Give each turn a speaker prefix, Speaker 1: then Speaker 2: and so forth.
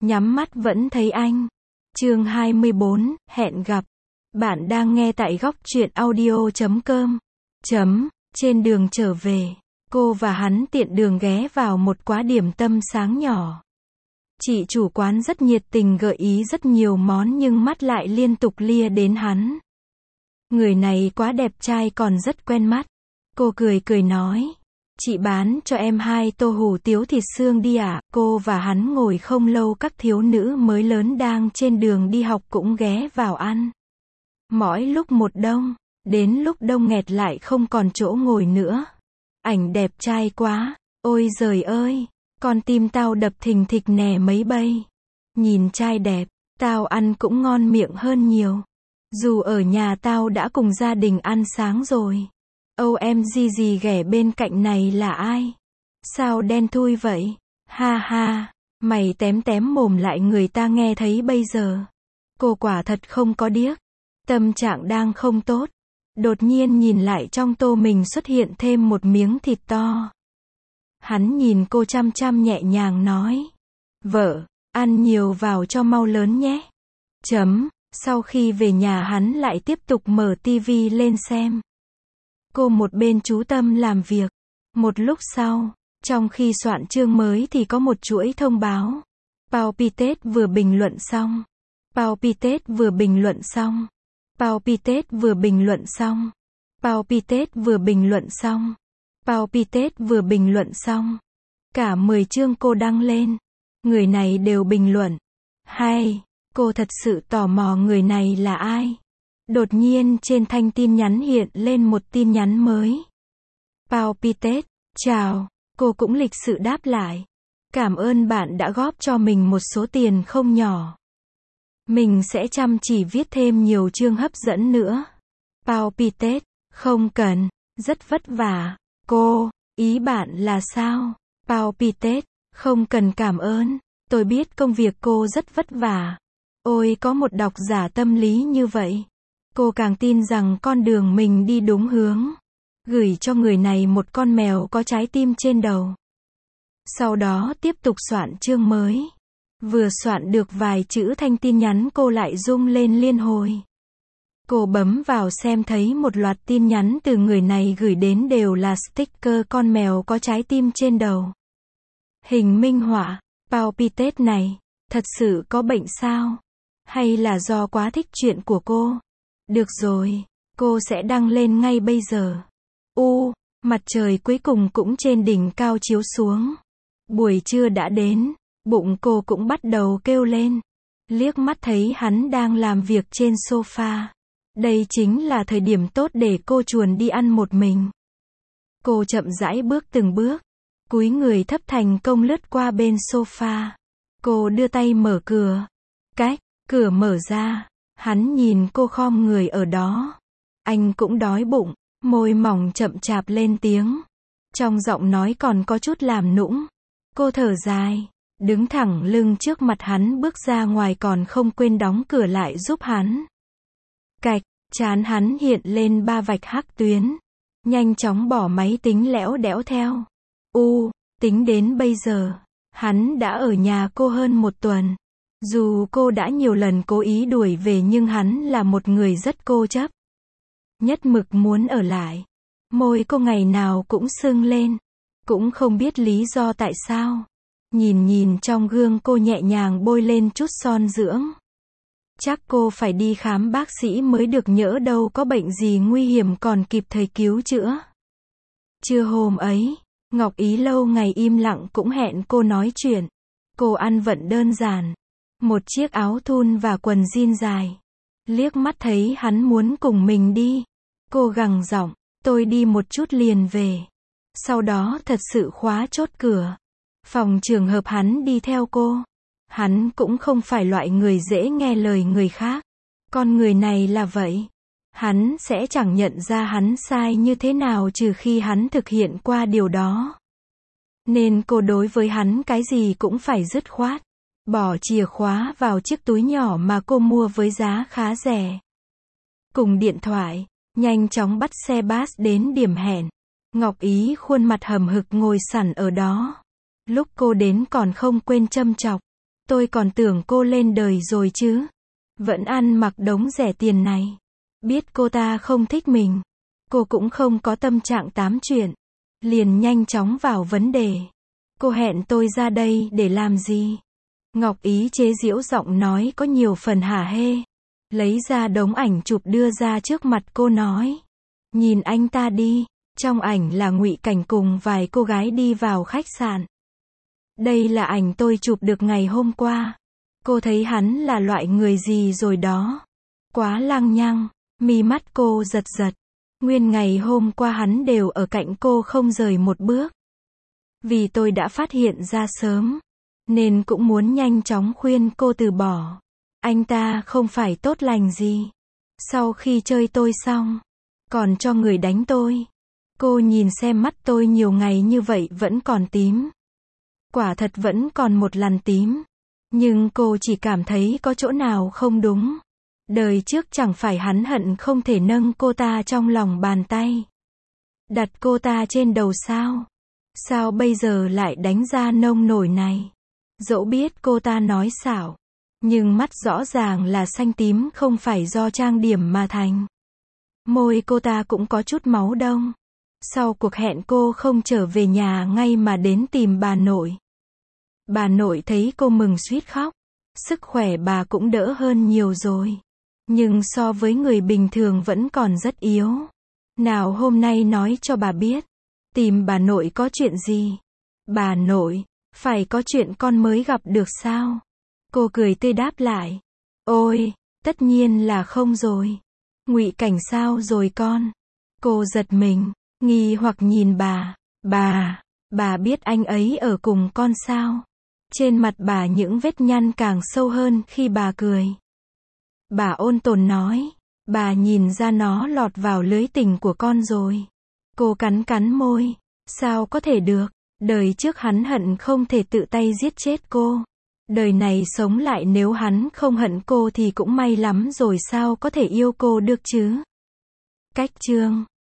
Speaker 1: nhắm mắt vẫn thấy anh. Chương 24, hẹn gặp. Bạn đang nghe tại góc truyện audio.com. Trên đường trở về, cô và hắn tiện đường ghé vào một quán điểm tâm sáng nhỏ. Chị chủ quán rất nhiệt tình gợi ý rất nhiều món nhưng mắt lại liên tục lia đến hắn. Người này quá đẹp trai còn rất quen mắt. Cô cười cười nói, chị bán cho em 2 tô hủ tiếu thịt xương đi ạ. Cô và hắn ngồi không lâu, các thiếu nữ mới lớn đang trên đường đi học cũng ghé vào ăn. Mỗi lúc một đông, đến lúc đông nghẹt lại không còn chỗ ngồi nữa. Ảnh đẹp trai quá, ôi giời ơi, con tim tao đập thình thịch nè mấy bay. Nhìn trai đẹp, tao ăn cũng ngon miệng hơn nhiều. Dù ở nhà tao đã cùng gia đình ăn sáng rồi. OMG gì ghẻ bên cạnh này là ai? Sao đen thui vậy? Ha ha, mày tém tém mồm lại người ta nghe thấy bây giờ. Cô quả thật không có điếc. Tâm trạng đang không tốt. Đột nhiên nhìn lại trong tô mình xuất hiện thêm một miếng thịt to. Hắn nhìn cô chăm chăm nhẹ nhàng nói. Vợ, ăn nhiều vào cho mau lớn nhé. Sau khi về nhà hắn lại tiếp tục mở tivi lên xem. Cô một bên chú tâm làm việc. Một lúc sau, trong khi soạn chương mới thì có một chuỗi thông báo. Palpitate vừa bình luận xong. Palpitate vừa bình luận xong. Palpitate vừa bình luận xong. Palpitate vừa bình luận xong. Palpitate vừa bình luận xong. Cả 10 chương cô đăng lên. Người này đều bình luận. Hay, cô thật sự tò mò người này là ai. Đột nhiên trên thanh tin nhắn hiện lên một tin nhắn mới. Palpitate, chào, cô cũng lịch sự đáp lại. Cảm ơn bạn đã góp cho mình một số tiền không nhỏ. Mình sẽ chăm chỉ viết thêm nhiều chương hấp dẫn nữa. Palpitate, không cần, rất vất vả. Cô, ý bạn là sao? Palpitate, không cần cảm ơn. Tôi biết công việc cô rất vất vả. Ôi có một độc giả tâm lý như vậy. Cô càng tin rằng con đường mình đi đúng hướng. Gửi cho người này một con mèo có trái tim trên đầu. Sau đó tiếp tục soạn chương mới. Vừa soạn được vài chữ thanh tin nhắn cô lại rung lên liên hồi. Cô bấm vào xem thấy một loạt tin nhắn từ người này gửi đến đều là sticker con mèo có trái tim trên đầu. Hình minh họa, Palpitate này, thật sự có bệnh sao? Hay là do quá thích chuyện của cô? Được rồi, cô sẽ đăng lên ngay bây giờ. Mặt trời cuối cùng cũng trên đỉnh cao chiếu xuống. Buổi trưa đã đến, bụng cô cũng bắt đầu kêu lên. Liếc mắt thấy hắn đang làm việc trên sofa. Đây chính là thời điểm tốt để cô chuồn đi ăn một mình. Cô chậm rãi bước từng bước, cúi người thấp thành công lướt qua bên sofa. Cô đưa tay mở cửa. Cách cửa mở ra, hắn nhìn cô khom người ở đó. Anh cũng đói bụng, môi mỏng chậm chạp lên tiếng. Trong giọng nói còn có chút làm nũng. Cô thở dài, đứng thẳng lưng trước mặt hắn bước ra ngoài còn không quên đóng cửa lại giúp hắn. Cạch, trán hắn hiện lên 3 vạch hắc tuyến. Nhanh chóng bỏ máy tính lẽo đẽo theo. Tính đến bây giờ, hắn đã ở nhà cô hơn 1 tuần. Dù cô đã nhiều lần cố ý đuổi về nhưng hắn là một người rất cô chấp. Nhất mực muốn ở lại. Môi cô ngày nào cũng sưng lên. Cũng không biết lý do tại sao. Nhìn trong gương cô nhẹ nhàng bôi lên chút son dưỡng. Chắc cô phải đi khám bác sĩ mới được, nhỡ đâu có bệnh gì nguy hiểm còn kịp thời cứu chữa. Trưa hôm ấy, Ngọc Ý lâu ngày im lặng cũng hẹn cô nói chuyện. Cô ăn vẫn đơn giản. Một chiếc áo thun và quần jean dài. Liếc mắt thấy hắn muốn cùng mình đi. Cô gằn giọng, tôi đi một chút liền về. Sau đó thật sự khóa chốt cửa. Phòng trường hợp hắn đi theo cô. Hắn cũng không phải loại người dễ nghe lời người khác. Con người này là vậy. Hắn sẽ chẳng nhận ra hắn sai như thế nào trừ khi hắn thực hiện qua điều đó. Nên cô đối với hắn cái gì cũng phải dứt khoát. Bỏ chìa khóa vào chiếc túi nhỏ mà cô mua với giá khá rẻ. Cùng điện thoại, nhanh chóng bắt xe bus đến điểm hẹn. Ngọc Ý khuôn mặt hầm hực ngồi sẵn ở đó. Lúc cô đến còn không quên châm chọc. Tôi còn tưởng cô lên đời rồi chứ. Vẫn ăn mặc đống rẻ tiền này. Biết cô ta không thích mình. Cô cũng không có tâm trạng tám chuyện. Liền nhanh chóng vào vấn đề. Cô hẹn tôi ra đây để làm gì? Ngọc Ý chế giễu giọng nói có nhiều phần hả hê. Lấy ra đống ảnh chụp đưa ra trước mặt cô nói. Nhìn anh ta đi. Trong ảnh là Ngụy Cảnh cùng vài cô gái đi vào khách sạn. Đây là ảnh tôi chụp được ngày hôm qua. Cô thấy hắn là loại người gì rồi đó. Quá lăng nhăng. Mi mắt cô giật giật. Nguyên ngày hôm qua hắn đều ở cạnh cô không rời một bước. Vì tôi đã phát hiện ra sớm. Nên cũng muốn nhanh chóng khuyên cô từ bỏ. Anh ta không phải tốt lành gì. Sau khi chơi tôi xong. Còn cho người đánh tôi. Cô nhìn xem mắt tôi nhiều ngày như vậy vẫn còn tím. Quả thật vẫn còn một lằn tím. Nhưng cô chỉ cảm thấy có chỗ nào không đúng. Đời trước chẳng phải hắn hận không thể nâng cô ta trong lòng bàn tay. Đặt cô ta trên đầu sao? Sao bây giờ lại đánh ra nông nổi này? Dẫu biết cô ta nói xảo. Nhưng mắt rõ ràng là xanh tím không phải do trang điểm mà thành. Môi cô ta cũng có chút máu đông. Sau cuộc hẹn cô không trở về nhà ngay mà đến tìm bà nội. Bà nội thấy cô mừng suýt khóc. Sức khỏe bà cũng đỡ hơn nhiều rồi. Nhưng so với người bình thường vẫn còn rất yếu. Nào hôm nay nói cho bà biết. Tìm bà nội có chuyện gì? Bà nội, phải có chuyện con mới gặp được sao? Cô cười tươi đáp lại. Ôi, tất nhiên là không rồi. Ngụy Cảnh sao rồi con? Cô giật mình, nghi hoặc nhìn bà. Bà biết anh ấy ở cùng con sao? Trên mặt bà những vết nhăn càng sâu hơn khi bà cười. Bà ôn tồn nói. Bà nhìn ra nó lọt vào lưới tình của con rồi. Cô cắn cắn môi. Sao có thể được? Đời trước hắn hận không thể tự tay giết chết cô. Đời này sống lại nếu hắn không hận cô thì cũng may lắm rồi sao có thể yêu cô được chứ? Cách chương